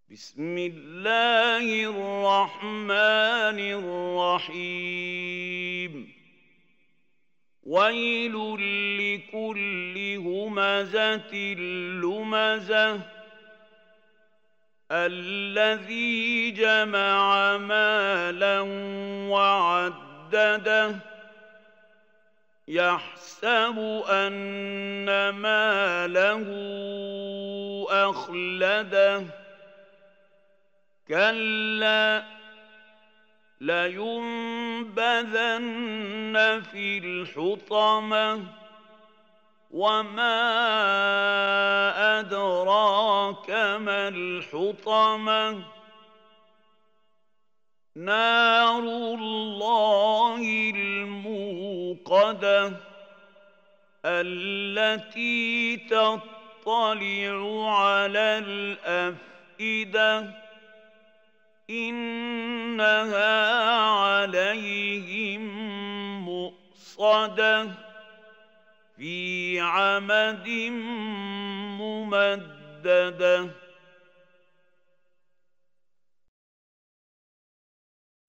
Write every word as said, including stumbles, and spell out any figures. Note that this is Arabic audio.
بسم الله الرحمن الرحيم ويل لكل همزة لمزة الذي جمع مالا وعدده يحسب أن ماله أخلده كلا لينبذن في الحطمة وما أدراك ما الحطمة نار الله الموقدة التي تطلع على الأفئدة إنها عليهم مؤصدة في عمد ممددة.